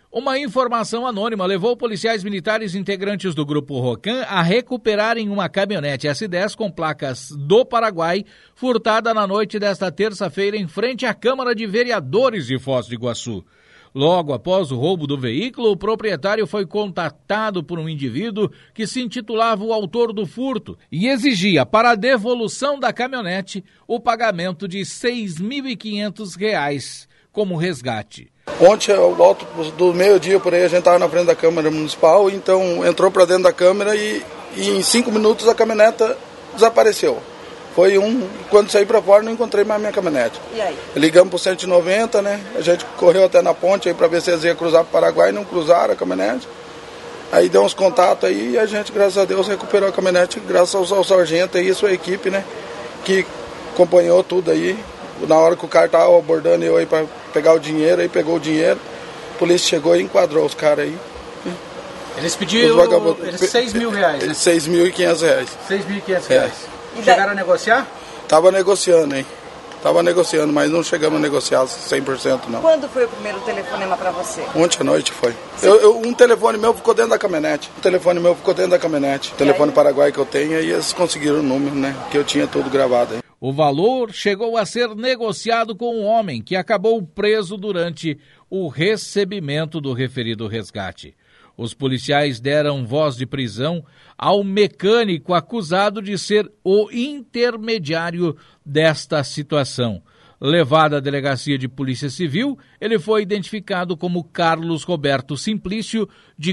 Uma informação anônima levou policiais militares integrantes do Grupo Rocan a recuperarem uma caminhonete S10 com placas do Paraguai, furtada na noite desta terça-feira em frente à Câmara de Vereadores de Foz do Iguaçu. Logo após o roubo do veículo, o proprietário foi contatado por um indivíduo que se intitulava o autor do furto e exigia para a devolução da caminhonete o pagamento de R$ 6.500 como resgate. Ontem, ao volta do meio-dia por aí, a gente estava na frente da Câmara Municipal, então entrou para dentro da Câmara e em 5 minutos a caminhoneta desapareceu. Quando saí para fora não encontrei mais minha caminhonete. E aí? Ligamos para o 190, né? A gente correu até na ponte aí para ver se eles iam cruzar para o Paraguai, não cruzaram a caminhonete. Aí deu uns contatos aí e a gente, graças a Deus, recuperou a caminhonete, graças ao sargento e a sua equipe, né? Que acompanhou tudo aí. Na hora que o cara estava abordando eu aí para pegar o dinheiro, aí pegou o dinheiro, a polícia chegou e enquadrou os caras aí. Eles pediram R$6.000, né? R$6.500. R$6.500. Chegaram a negociar? Tava negociando, hein? Mas não chegamos a negociar 100% não. Quando foi o primeiro telefonema para você? Ontem à noite foi. Um telefone meu ficou dentro da caminhonete. O telefone paraguai que eu tenho, e eles conseguiram o número, né? Que eu tinha tudo gravado aí. O valor chegou a ser negociado com um homem que acabou preso durante o recebimento do referido resgate. Os policiais deram voz de prisão ao mecânico acusado de ser o intermediário desta situação. Levado à delegacia de Polícia Civil, ele foi identificado como Carlos Roberto Simplício, de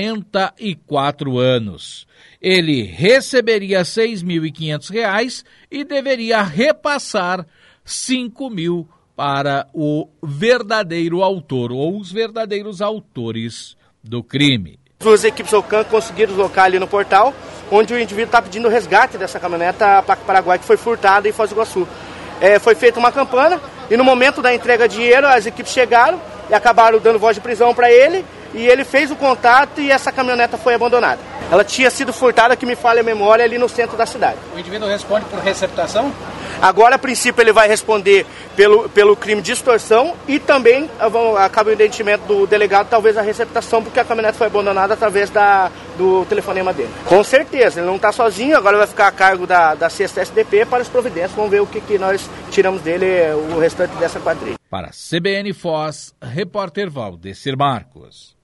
44 anos. Ele receberia R$ 6.500 e deveria repassar R$ 5.000 para o verdadeiro autor ou os verdadeiros autores do crime. As equipes Rocan conseguiram deslocar ali no portal, onde o indivíduo está pedindo o resgate dessa caminhoneta, a placa Paraguai, que foi furtada em Foz do Iguaçu. Foi feita uma campana e no momento da entrega de dinheiro as equipes chegaram e acabaram dando voz de prisão para ele, e ele fez o contato e essa caminhoneta foi abandonada. Ela tinha sido furtada, que me falha a memória, ali no centro da cidade. O indivíduo responde por receptação? Agora, a princípio, ele vai responder pelo crime de extorsão e também acaba o entendimento do delegado, talvez a receptação, porque a caminhonete foi abandonada através do telefonema dele. Com certeza, ele não está sozinho, agora vai ficar a cargo da CSSDP para as providências. Vamos ver o que nós tiramos dele, o restante dessa quadrilha. Para CBN Foz, repórter Valdecir Marcos.